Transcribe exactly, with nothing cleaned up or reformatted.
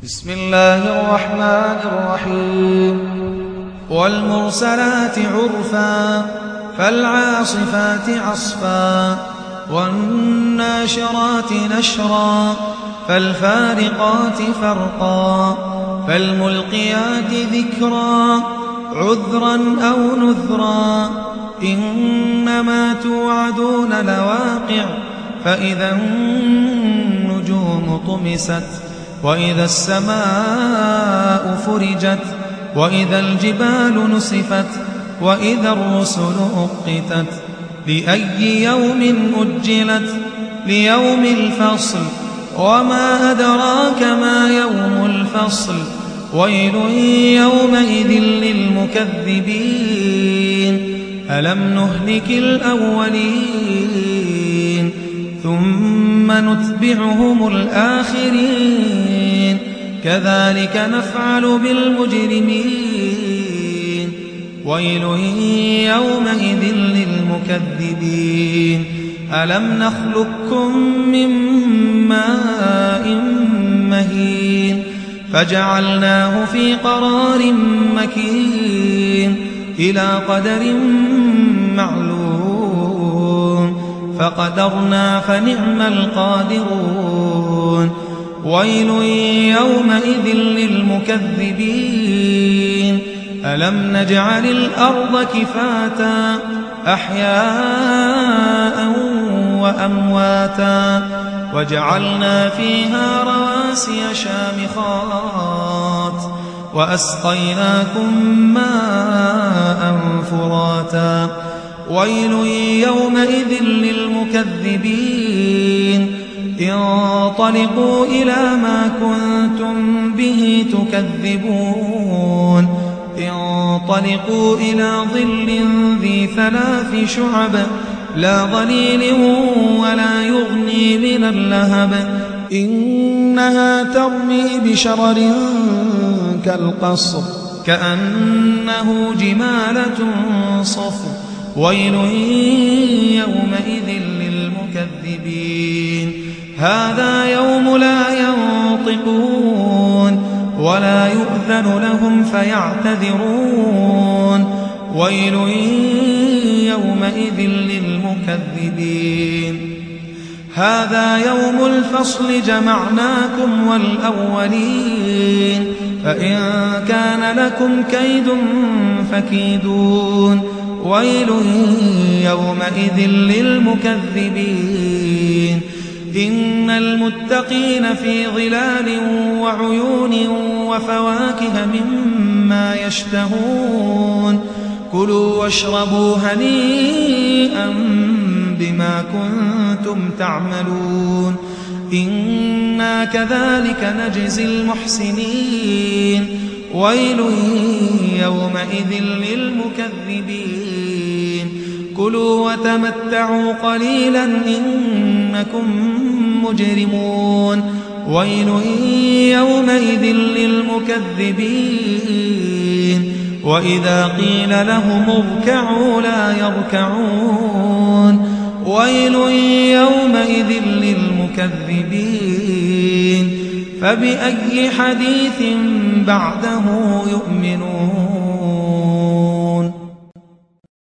بسم الله الرحمن الرحيم والمرسلات عرفا فالعاصفات عصفا والناشرات نشرا فالفارقات فرقا فالملقيات ذكرا عذرا أو نذرا إنما توعدون لواقع فإذا النجوم طمست وإذا السماء فرجت وإذا الجبال نسفت وإذا الرسل أقتت لأي يوم أجلت ليوم الفصل وما أدراك ما يوم الفصل ويل يومئذ للمكذبين ألم نهلك الأولين ثم نتبعهم الآخرين كذلك نفعل بالمجرمين ويل يومئذ للمكذبين ألم نخلقكم من ماء مهين فجعلناه في قرار مكين إلى قدر معلوم فقدرنا فنعم القادرون ويل يومئذ للمكذبين ألم نجعل الأرض كفاتا أحياء وأمواتا وجعلنا فيها رواسي شامخات وأسقيناكم ماء فراتا ويل يومئذ للمكذبين انطلقوا إلى ما كنتم به تكذبون انطلقوا إلى ظل ذي ثلاث شعب لا ظليل ولا يغني من اللهب إنها ترمي بشرر كالقصر كأنه جمالة صفر ويل يومئذ للمكذبين هذا يوم لا ينطقون ولا يؤذن لهم فيعتذرون ويل يومئذ للمكذبين هذا يوم الفصل جمعناكم والأولين فإن كان لكم كيد فكيدون ويل يومئذ للمكذبين إن المتقين في ظلال وعيون وفواكه مما يشتهون كلوا واشربوا هنيئا بما كنتم تعملون إنا كذلك نجزي المحسنين ويل يومئذ للمكذبين كلوا وتمتعوا قليلا إنكم مجرمون ويل يومئذ للمكذبين وإذا قيل لهم اركعوا لا يركعون ويل يومئذ للمكذبين فبأي حديث بعده يؤمنون